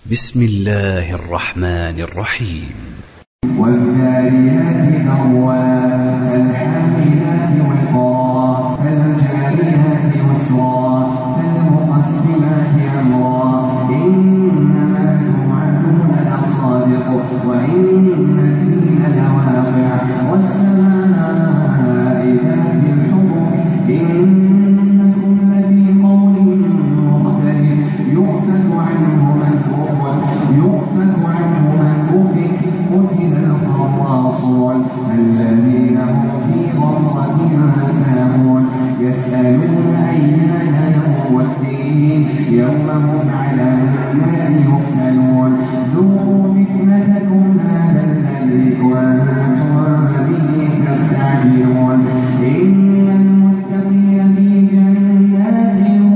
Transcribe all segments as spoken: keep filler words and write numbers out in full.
بسم الله الرحمن الرحيم. والذاريات ذروا فالحاملات وقرا فالجاريات يسرا فالمقسمات أمرا إنما توعدون لصادق وإن الدين لواقع والسماء ذات الحبك إنكم لفي قول مختلف يؤفك عنه من أفك يؤفك عنه من أفك قتل الخراصون الذين هم في غمرة ساهون يسألون أيان يوم الدين يوم هم على النار يفتنون ذوقوا فتنتكم هذا الذي كنتم به تستعجلون إن المتقين في جنات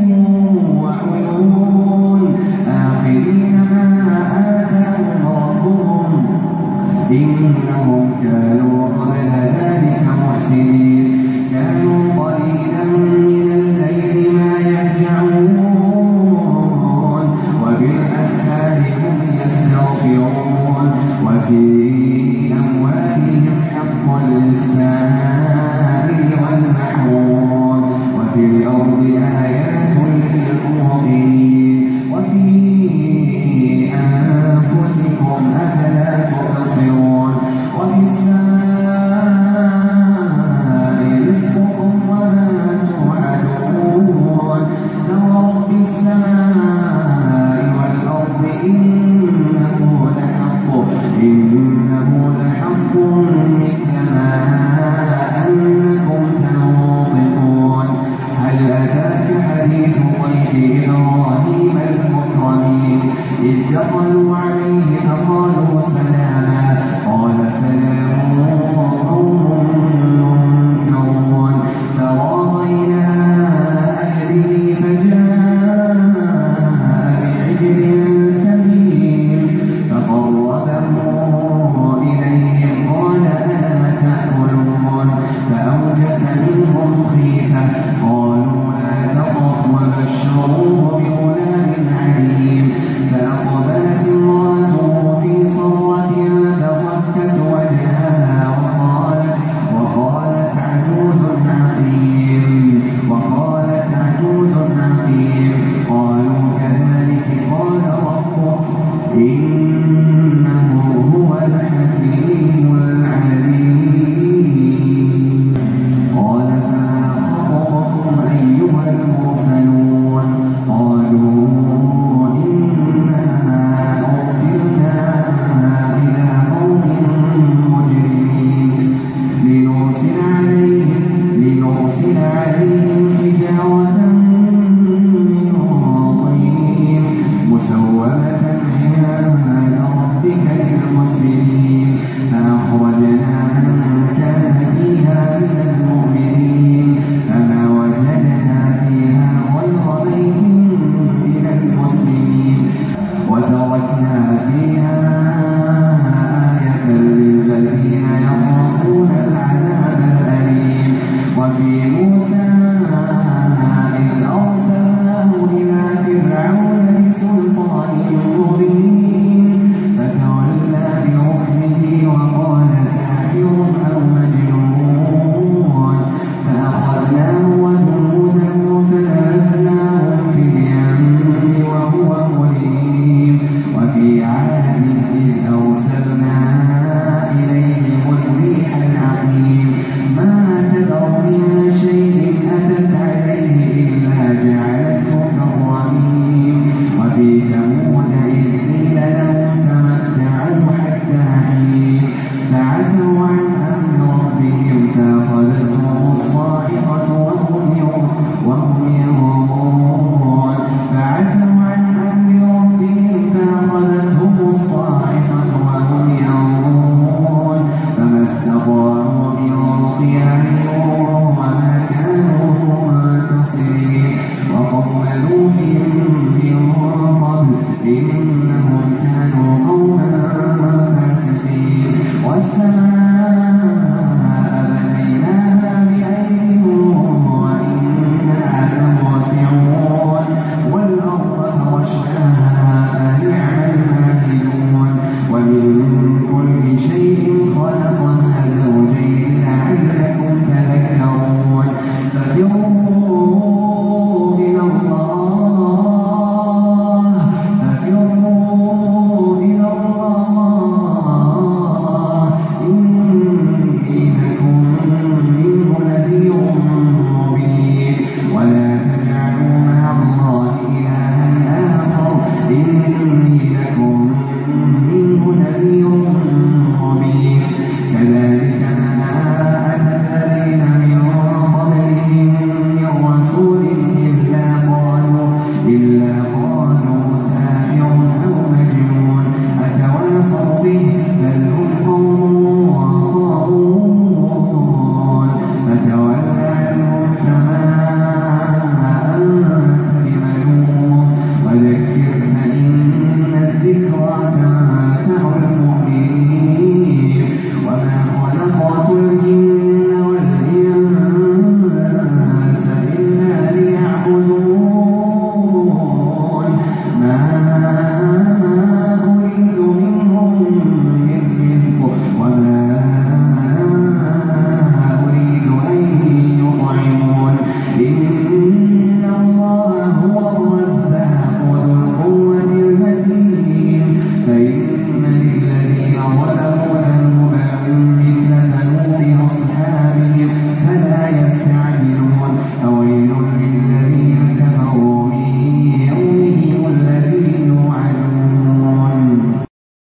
وعيون آخذين ما آتاهم ربهم إنهم كانوا قبل ذلك محسنين كانوا قليلا من الليل ما يهجعون وبالأسحار هم يستغفرون وفي أموالهم حق للسائل والمحروم وفي الأرض آيات للموقنين وفي أنفسكم أفلا تبصرون وفي السماء رزقكم وما توعدون لرب السماء والأرض إنه لحق إنه لحق مثل ما أنكم تنطقون هل أتاك حديث ضيف إبراهيم المكرمين إذ دخلوا عليه فقالوا سلاما قال سلام قوم منكرون فراغينا أهله فجاء بعجل سمين فقربه إليهم قال ألا تأكلون فأوجس منهم خيفة قالوا لا تخف وبشروه بغلام عليم فأقبلت امرأته في صرة فصكت وجهها وقالت وقالت عجوز عقيم وقالت عجوز عقيم قالوا كذلك قال ربك إنه هو الحكيم العليم قال فما خطبكم أيها المرسلون قالوا إنا أرسلنا إلى قوم مجرمين لنرسل عليهم لنرسل عليهم حجارة من طين مسومة عند ربك للمسلمين فأخرجنا من كان فيها من المؤمنين فما وجدنا فيها غير بيت من المسلمين وتركنا فيها آية للذين يخافون العذاب الأليم وفي موسى إذ أرسلناه إلى فرعون بسلطان مبين فتولى بركنه وقال ساحر أو مجنون فأخذناه وجنوده فنبذناهم في اليم وهو مليم وفي عاد إذ أرسلنا إليهم الريح العقيم ما تذر من شيء أتت عليه إلا جعلته كالرميم وفي ثمود